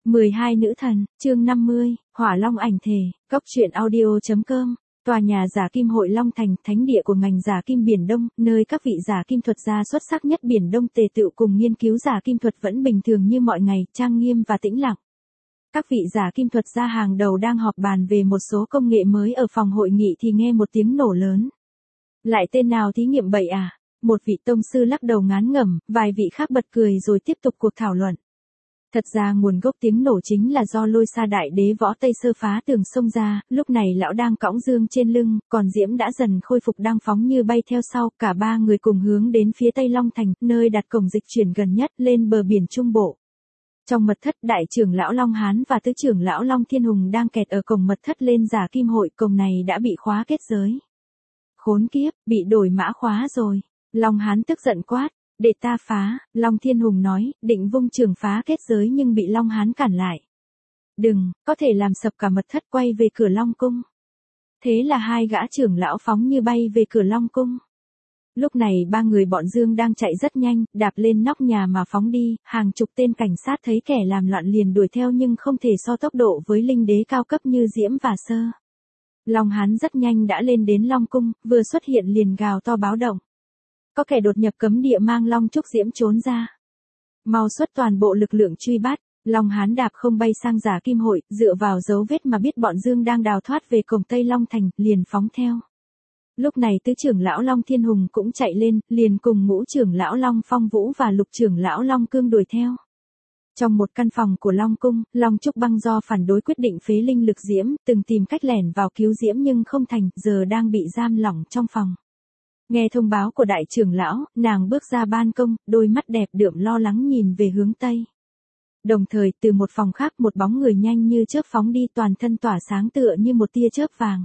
12 nữ thần, chương 50, Hỏa Long ảnh thể, Cốc truyện audio.com. Tòa nhà giả kim hội Long Thành, thánh địa của ngành giả kim Biển Đông, nơi các vị giả kim thuật gia xuất sắc nhất Biển Đông tề tựu cùng nghiên cứu giả kim thuật vẫn bình thường như mọi ngày, trang nghiêm và tĩnh lặng. Các vị giả kim thuật gia hàng đầu đang họp bàn về một số công nghệ mới ở phòng hội nghị thì nghe một tiếng nổ lớn. Lại tên nào thí nghiệm bậy à? Một vị tông sư lắc đầu ngán ngẩm, vài vị khác bật cười rồi tiếp tục cuộc thảo luận. Thật ra nguồn gốc tiếng nổ chính là do Lôi Sa đại đế Võ Tây Sơ phá tường sông ra, lúc này lão đang cõng dương trên lưng, còn Diễm đã dần khôi phục đang phóng như bay theo sau, cả ba người cùng hướng đến phía Tây Long Thành, nơi đặt cổng dịch chuyển gần nhất lên bờ biển Trung Bộ. Trong mật thất, đại trưởng lão Long Hán và tứ trưởng lão Long Thiên Hùng đang kẹt ở cổng mật thất lên giả kim hội, cổng này đã bị khóa kết giới. Khốn kiếp, bị đổi mã khóa rồi. Long Hán tức giận quát. Để ta phá, Long Thiên Hùng nói, định vung trường phá kết giới nhưng bị Long Hán cản lại. Đừng, có thể làm sập cả mật thất, quay về cửa Long Cung. Thế là hai gã trưởng lão phóng như bay về cửa Long Cung. Lúc này ba người bọn Dương đang chạy rất nhanh, đạp lên nóc nhà mà phóng đi, hàng chục tên cảnh sát thấy kẻ làm loạn liền đuổi theo nhưng không thể so tốc độ với linh đế cao cấp như Diễm và Sơ. Long Hán rất nhanh đã lên đến Long Cung, vừa xuất hiện liền gào to báo động. Có kẻ đột nhập cấm địa mang Long Trúc Diễm trốn ra. Mau xuất toàn bộ lực lượng truy bắt. Long Hán đạp không bay sang giả kim hội, dựa vào dấu vết mà biết bọn Dương đang đào thoát về cổng Tây Long Thành, liền phóng theo. Lúc này tứ trưởng lão Long Thiên Hùng cũng chạy lên, liền cùng ngũ trưởng lão Long Phong Vũ và lục trưởng lão Long Cương đuổi theo. Trong một căn phòng của Long Cung, Long Trúc Băng do phản đối quyết định phế linh lực Diễm, từng tìm cách lẻn vào cứu Diễm nhưng không thành, giờ đang bị giam lỏng trong phòng. Nghe thông báo của đại trưởng lão, nàng bước ra ban công, đôi mắt đẹp đượm lo lắng nhìn về hướng Tây. Đồng thời, từ một phòng khác một bóng người nhanh như chớp phóng đi, toàn thân tỏa sáng tựa như một tia chớp vàng.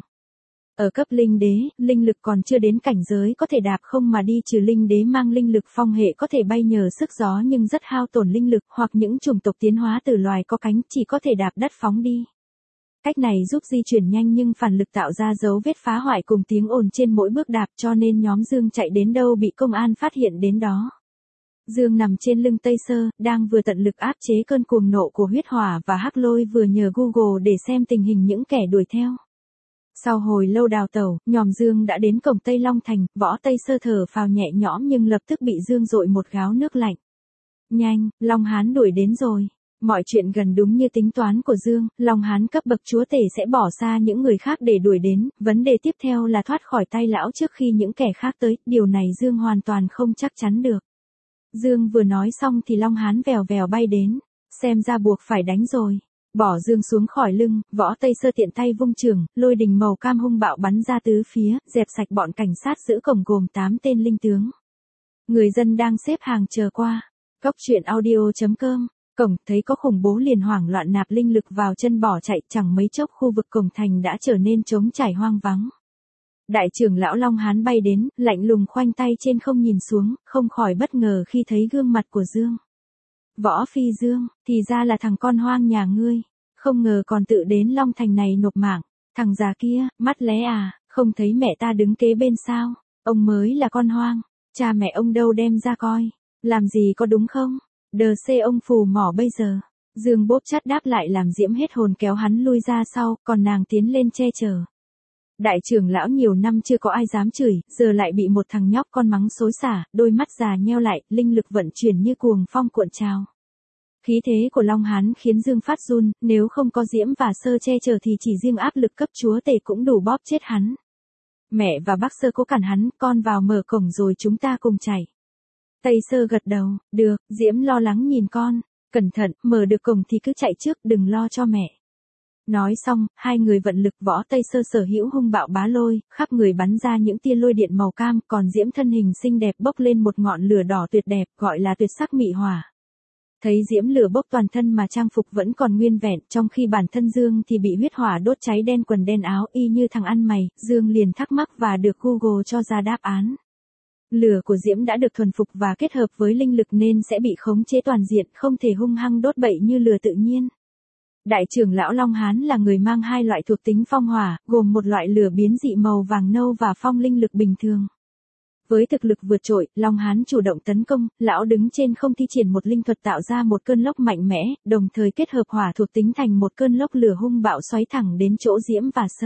Ở cấp linh đế, linh lực còn chưa đến cảnh giới có thể đạp không mà đi, trừ linh đế mang linh lực phong hệ có thể bay nhờ sức gió nhưng rất hao tổn linh lực, hoặc những chủng tộc tiến hóa từ loài có cánh chỉ có thể đạp đất phóng đi. Cách này giúp di chuyển nhanh nhưng phản lực tạo ra dấu vết phá hoại cùng tiếng ồn trên mỗi bước đạp, cho nên nhóm Dương chạy đến đâu bị công an phát hiện đến đó. Dương nằm trên lưng Tây Sơ, đang vừa tận lực áp chế cơn cuồng nộ của huyết hỏa và hắc lôi, vừa nhờ Google để xem tình hình những kẻ đuổi theo. Sau hồi lâu đào tẩu, nhóm Dương đã đến cổng Tây Long Thành, Võ Tây Sơ thở phào nhẹ nhõm nhưng lập tức bị Dương dội một gáo nước lạnh. Nhanh, Long Hán đuổi đến rồi. Mọi chuyện gần đúng như tính toán của Dương, Long Hán cấp bậc chúa tể sẽ bỏ xa những người khác để đuổi đến, vấn đề tiếp theo là thoát khỏi tay lão trước khi những kẻ khác tới, điều này Dương hoàn toàn không chắc chắn được. Dương vừa nói xong thì Long Hán vèo vèo bay đến, xem ra buộc phải đánh rồi. Bỏ Dương xuống khỏi lưng, Võ Tây Sơ tiện tay vung trường, lôi đình màu cam hung bạo bắn ra tứ phía, dẹp sạch bọn cảnh sát giữ cổng gồm 8 tên linh tướng. Người dân đang xếp hàng chờ qua. Cốc truyện audio.com. Cổng thấy có khủng bố liền hoảng loạn nạp linh lực vào chân bỏ chạy, chẳng mấy chốc khu vực cổng thành đã trở nên trống trải hoang vắng. Đại trưởng lão Long Hán bay đến, lạnh lùng khoanh tay trên không nhìn xuống, không khỏi bất ngờ khi thấy gương mặt của Dương. Võ Phi Dương, thì ra là thằng con hoang nhà ngươi, không ngờ còn tự đến Long Thành này nộp mạng. Thằng già kia, mắt lé à, không thấy mẹ ta đứng kế bên sao, ông mới là con hoang, cha mẹ ông đâu đem ra coi, làm gì có đúng không? Đờ xê ông phù mỏ bây giờ. Dương bốp chát đáp lại làm Diễm hết hồn kéo hắn lui ra sau, còn nàng tiến lên che chở. Đại trưởng lão nhiều năm chưa có ai dám chửi, giờ lại bị một thằng nhóc con mắng xối xả, đôi mắt già nheo lại, linh lực vận chuyển như cuồng phong cuộn trào. Khí thế của Long Hán khiến Dương phát run, nếu không có Diễm và Sơ che chở thì chỉ riêng áp lực cấp chúa tể cũng đủ bóp chết hắn. Mẹ và bác Sơ cố cản hắn, con vào mở cổng rồi chúng ta cùng chạy. Tây Sơ gật đầu, được, Diễm lo lắng nhìn con, cẩn thận, mở được cổng thì cứ chạy trước, đừng lo cho mẹ. Nói xong, hai người vận lực, Võ Tây Sơ sở hữu hung bạo bá lôi, khắp người bắn ra những tia lôi điện màu cam, còn Diễm thân hình xinh đẹp bốc lên một ngọn lửa đỏ tuyệt đẹp, gọi là tuyệt sắc mị hỏa. Thấy Diễm lửa bốc toàn thân mà trang phục vẫn còn nguyên vẹn, trong khi bản thân Dương thì bị huyết hỏa đốt cháy đen quần đen áo y như thằng ăn mày, Dương liền thắc mắc và được Google cho ra đáp án. Lửa của Diễm đã được thuần phục và kết hợp với linh lực nên sẽ bị khống chế toàn diện, không thể hung hăng đốt bậy như lửa tự nhiên. Đại trưởng lão Long Hán là người mang hai loại thuộc tính phong hỏa, gồm một loại lửa biến dị màu vàng nâu và phong linh lực bình thường. Với thực lực vượt trội, Long Hán chủ động tấn công, lão đứng trên không thi triển một linh thuật tạo ra một cơn lốc mạnh mẽ, đồng thời kết hợp hỏa thuộc tính thành một cơn lốc lửa hung bạo xoáy thẳng đến chỗ Diễm và Sơ.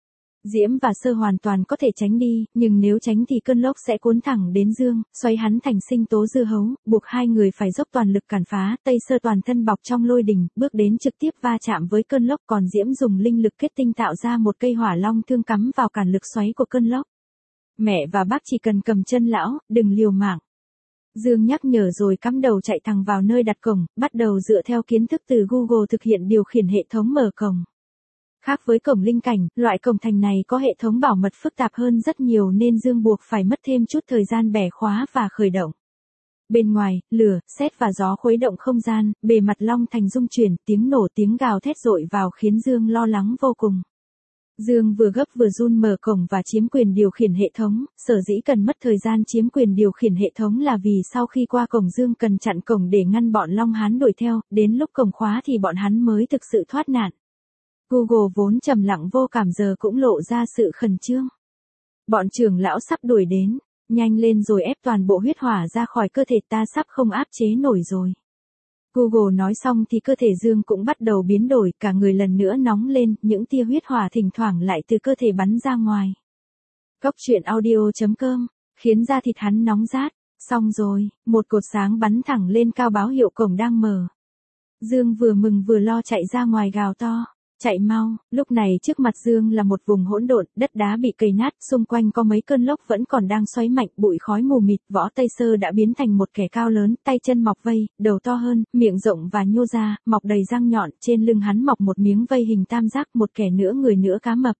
Diễm và Sơ hoàn toàn có thể tránh đi, nhưng nếu tránh thì cơn lốc sẽ cuốn thẳng đến Dương, xoáy hắn thành sinh tố dưa hấu, buộc hai người phải dốc toàn lực cản phá. Tây Sơ toàn thân bọc trong lôi đình, bước đến trực tiếp va chạm với cơn lốc, còn Diễm dùng linh lực kết tinh tạo ra một cây hỏa long thương cắm vào cản lực xoáy của cơn lốc. Mẹ và bác chỉ cần cầm chân lão, đừng liều mạng. Dương nhắc nhở rồi cắm đầu chạy thẳng vào nơi đặt cổng, bắt đầu dựa theo kiến thức từ Google thực hiện điều khiển hệ thống mở cổng. Khác với cổng linh cảnh, loại cổng thành này có hệ thống bảo mật phức tạp hơn rất nhiều nên Dương buộc phải mất thêm chút thời gian bẻ khóa và khởi động. Bên ngoài, lửa, sét và gió khuấy động không gian, bề mặt long thành rung chuyển, tiếng nổ tiếng gào thét dội vào khiến Dương lo lắng vô cùng. Dương vừa gấp vừa run mở cổng và chiếm quyền điều khiển hệ thống, sở dĩ cần mất thời gian chiếm quyền điều khiển hệ thống là vì sau khi qua cổng Dương cần chặn cổng để ngăn bọn Long Hán đuổi theo, đến lúc cổng khóa thì bọn hắn mới thực sự thoát nạn. Google vốn trầm lặng vô cảm giờ cũng lộ ra sự khẩn trương. Bọn trưởng lão sắp đuổi đến, nhanh lên rồi ép toàn bộ huyết hỏa ra khỏi cơ thể ta sắp không áp chế nổi rồi. Google nói xong thì cơ thể Dương cũng bắt đầu biến đổi, cả người lần nữa nóng lên, những tia huyết hỏa thỉnh thoảng lại từ cơ thể bắn ra ngoài. Cốc truyện audio.com, khiến da thịt hắn nóng rát, xong rồi, một cột sáng bắn thẳng lên cao báo hiệu cổng đang mở. Dương vừa mừng vừa lo chạy ra ngoài gào to. Chạy mau, lúc này trước mặt Dương là một vùng hỗn độn, đất đá bị cày nát, xung quanh có mấy cơn lốc vẫn còn đang xoáy mạnh, bụi khói mù mịt, Võ Tây Sơ đã biến thành một kẻ cao lớn, tay chân mọc vây, đầu to hơn, miệng rộng và nhô ra, mọc đầy răng nhọn, trên lưng hắn mọc một miếng vây hình tam giác, một kẻ nửa người nửa cá mập.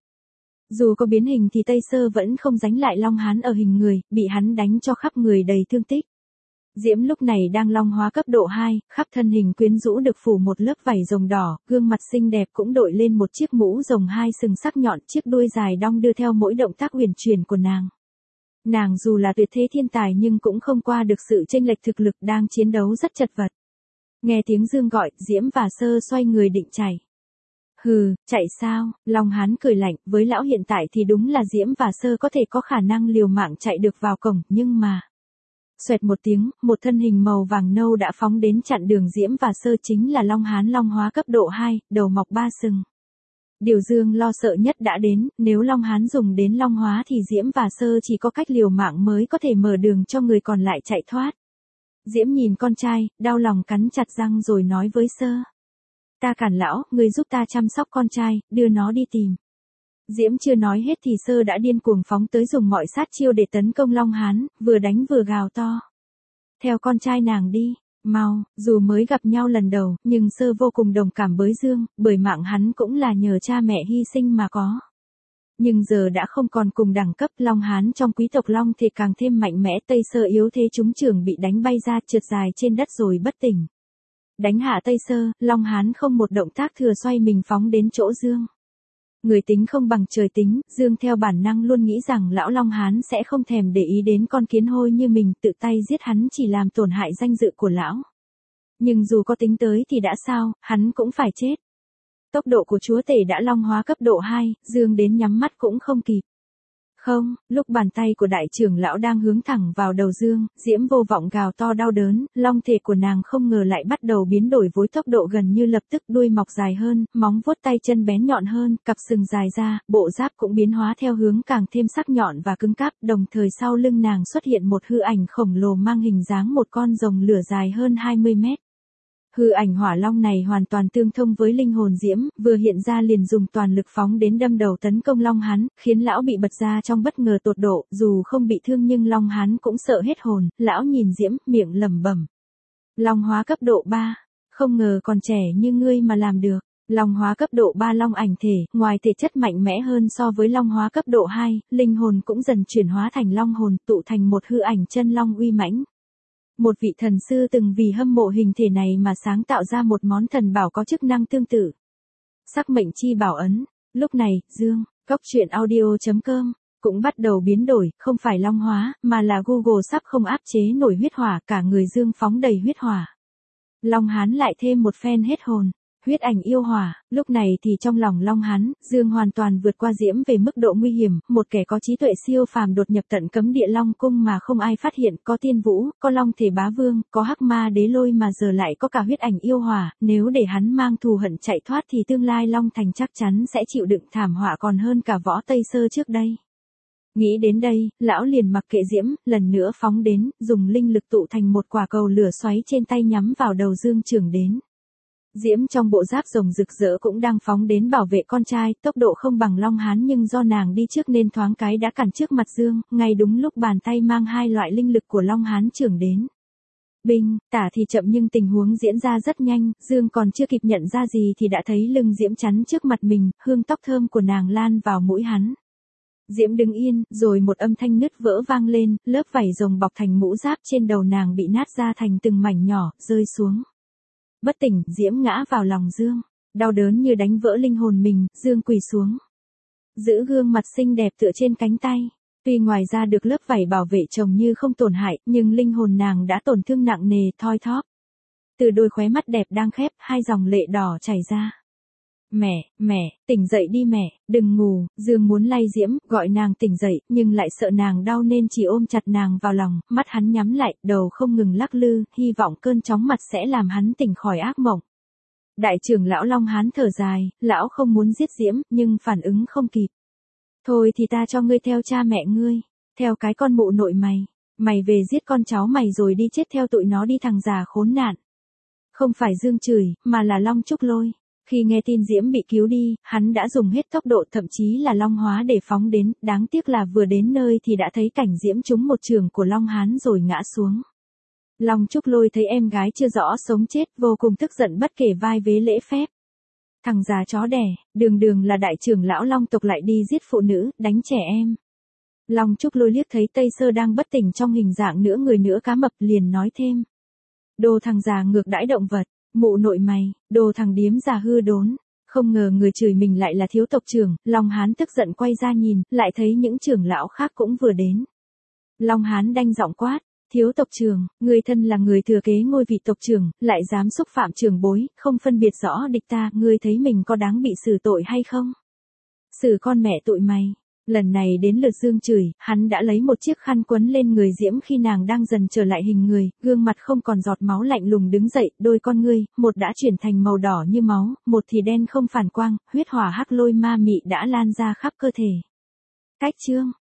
Dù có biến hình thì Tây Sơ vẫn không đánh lại Long Hán ở hình người, bị hắn đánh cho khắp người đầy thương tích. Diễm lúc này đang long hóa cấp độ 2, khắp thân hình quyến rũ được phủ một lớp vảy rồng đỏ, gương mặt xinh đẹp cũng đội lên một chiếc mũ rồng hai sừng sắc nhọn, chiếc đuôi dài đong đưa theo mỗi động tác huyền chuyển của nàng. Nàng dù là tuyệt thế thiên tài nhưng cũng không qua được sự chênh lệch thực lực, đang chiến đấu rất chật vật. Nghe tiếng Dương gọi, Diễm và Sơ xoay người định chạy. Hừ, chạy sao? Long Hán cười lạnh, với lão hiện tại thì đúng là Diễm và Sơ có thể có khả năng liều mạng chạy được vào cổng, nhưng mà... Xoẹt một tiếng, một thân hình màu vàng nâu đã phóng đến chặn đường Diễm và Sơ, chính là Long Hán long hóa cấp độ 2, đầu mọc 3 sừng. Điều Dương lo sợ nhất đã đến, nếu Long Hán dùng đến long hóa thì Diễm và Sơ chỉ có cách liều mạng mới có thể mở đường cho người còn lại chạy thoát. Diễm nhìn con trai, đau lòng cắn chặt răng rồi nói với Sơ. Ta cản lão, người giúp ta chăm sóc con trai, đưa nó đi tìm. Diễm chưa nói hết thì Sơ đã điên cuồng phóng tới dùng mọi sát chiêu để tấn công Long Hán, vừa đánh vừa gào to. Theo con trai nàng đi, mau, dù mới gặp nhau lần đầu, nhưng Sơ vô cùng đồng cảm với Dương, bởi mạng hắn cũng là nhờ cha mẹ hy sinh mà có. Nhưng giờ đã không còn cùng đẳng cấp, Long Hán trong quý tộc Long thì càng thêm mạnh mẽ, Tây Sơ yếu thế trúng trưởng bị đánh bay ra trượt dài trên đất rồi bất tỉnh. Đánh hạ Tây Sơ, Long Hán không một động tác thừa xoay mình phóng đến chỗ Dương. Người tính không bằng trời tính, Dương theo bản năng luôn nghĩ rằng lão Long Hán sẽ không thèm để ý đến con kiến hôi như mình, tự tay giết hắn chỉ làm tổn hại danh dự của lão. Nhưng dù có tính tới thì đã sao, hắn cũng phải chết. Tốc độ của chúa tể đã long hóa cấp độ 2, Dương đến nhắm mắt cũng không kịp. Không, lúc bàn tay của đại trưởng lão đang hướng thẳng vào đầu Dương, Diễm vô vọng gào to đau đớn, long thể của nàng không ngờ lại bắt đầu biến đổi với tốc độ gần như lập tức, đuôi mọc dài hơn, móng vuốt tay chân bén nhọn hơn, cặp sừng dài ra, bộ giáp cũng biến hóa theo hướng càng thêm sắc nhọn và cứng cáp, đồng thời sau lưng nàng xuất hiện một hư ảnh khổng lồ mang hình dáng một con rồng lửa dài hơn 20 mét. Hư ảnh hỏa long này hoàn toàn tương thông với linh hồn Diễm, vừa hiện ra liền dùng toàn lực phóng đến đâm đầu tấn công Long Hán, khiến lão bị bật ra trong bất ngờ tột độ, dù không bị thương nhưng Long Hán cũng sợ hết hồn, lão nhìn Diễm, miệng lẩm bẩm. Long hóa cấp độ 3, không ngờ còn trẻ như ngươi mà làm được. Long hóa cấp độ 3 long ảnh thể, ngoài thể chất mạnh mẽ hơn so với long hóa cấp độ 2, linh hồn cũng dần chuyển hóa thành long hồn, tụ thành một hư ảnh chân long uy mãnh. Một vị thần sư từng vì hâm mộ hình thể này mà sáng tạo ra một món thần bảo có chức năng tương tự. Sắc mệnh chi bảo ấn. Lúc này, Dương, Cốc truyện audio.com, cũng bắt đầu biến đổi, không phải long hóa, mà là Google sắp không áp chế nổi huyết hỏa, cả người Dương phóng đầy huyết hỏa. Long Hán lại thêm một phen hết hồn. Huyết ảnh yêu hỏa, lúc này thì trong lòng Long Hán, Dương hoàn toàn vượt qua Diễm về mức độ nguy hiểm, một kẻ có trí tuệ siêu phàm đột nhập tận cấm địa Long cung mà không ai phát hiện, có Tiên Vũ, có Long Thể Bá Vương, có Hắc Ma Đế Lôi mà giờ lại có cả huyết ảnh yêu hỏa, nếu để hắn mang thù hận chạy thoát thì tương lai Long Thành chắc chắn sẽ chịu đựng thảm họa còn hơn cả Võ Tây Sơ trước đây. Nghĩ đến đây, lão liền mặc kệ Diễm, lần nữa phóng đến, dùng linh lực tụ thành một quả cầu lửa xoáy trên tay nhắm vào đầu Dương Trường đến. Diễm trong bộ giáp rồng rực rỡ cũng đang phóng đến bảo vệ con trai, tốc độ không bằng Long Hán nhưng do nàng đi trước nên thoáng cái đã cản trước mặt Dương, ngay đúng lúc bàn tay mang hai loại linh lực của Long Hán trưởng đến. Binh, tả thì chậm nhưng tình huống diễn ra rất nhanh, Dương còn chưa kịp nhận ra gì thì đã thấy lưng Diễm chắn trước mặt mình, hương tóc thơm của nàng lan vào mũi hắn. Diễm đứng yên, rồi một âm thanh nứt vỡ vang lên, lớp vảy rồng bọc thành mũ giáp trên đầu nàng bị nát ra thành từng mảnh nhỏ, rơi xuống. Bất tỉnh, Diễm ngã vào lòng Dương. Đau đớn như đánh vỡ linh hồn mình, Dương quỳ xuống. Giữ gương mặt xinh đẹp tựa trên cánh tay. Tuy ngoài ra được lớp vảy bảo vệ chồng như không tổn hại, nhưng linh hồn nàng đã tổn thương nặng nề, thoi thóp. Từ đôi khóe mắt đẹp đang khép, hai dòng lệ đỏ chảy ra. Mẹ, tỉnh dậy đi mẹ, đừng ngủ, Dương muốn lay Diễm, gọi nàng tỉnh dậy, nhưng lại sợ nàng đau nên chỉ ôm chặt nàng vào lòng, mắt hắn nhắm lại, đầu không ngừng lắc lư, hy vọng cơn chóng mặt sẽ làm hắn tỉnh khỏi ác mộng. Đại trưởng lão Long Hán thở dài, lão không muốn giết Diễm, nhưng phản ứng không kịp. Thôi thì ta cho ngươi theo cha mẹ ngươi, theo cái con mụ nội mày về giết con cháu mày rồi đi chết theo tụi nó đi thằng già khốn nạn. Không phải Dương chửi, mà là Long Trúc Lôi. Khi nghe tin Diễm bị cứu đi, hắn đã dùng hết tốc độ thậm chí là long hóa để phóng đến, đáng tiếc là vừa đến nơi thì đã thấy cảnh Diễm trúng một chưởng của Long Hán rồi ngã xuống. Long Trúc Lôi thấy em gái chưa rõ sống chết, vô cùng tức giận bất kể vai vế lễ phép. Thằng già chó đẻ, đường là đại trưởng lão Long tộc lại đi giết phụ nữ, đánh trẻ em. Long Trúc Lôi liếc thấy Tây Sơ đang bất tỉnh trong hình dạng nửa người nửa cá mập liền nói thêm. Đồ thằng già ngược đãi động vật. Mụ nội mày, đồ thằng điếm già hư đốn. Không ngờ người chửi mình lại là thiếu tộc trưởng, Long Hán tức giận quay ra nhìn, lại thấy những trưởng lão khác cũng vừa đến. Long Hán đanh giọng quát, thiếu tộc trưởng, người thân là người thừa kế ngôi vị tộc trưởng, lại dám xúc phạm trưởng bối, không phân biệt rõ địch ta, ngươi thấy mình có đáng bị xử tội hay không? Xử con mẹ tụi mày. Lần này đến lượt Dương chửi, hắn đã lấy một chiếc khăn quấn lên người Diễm khi nàng đang dần trở lại hình người, gương mặt không còn giọt máu lạnh lùng đứng dậy, đôi con ngươi, một đã chuyển thành màu đỏ như máu, một thì đen không phản quang, huyết hỏa hắc lôi ma mị đã lan ra khắp cơ thể. Cách chương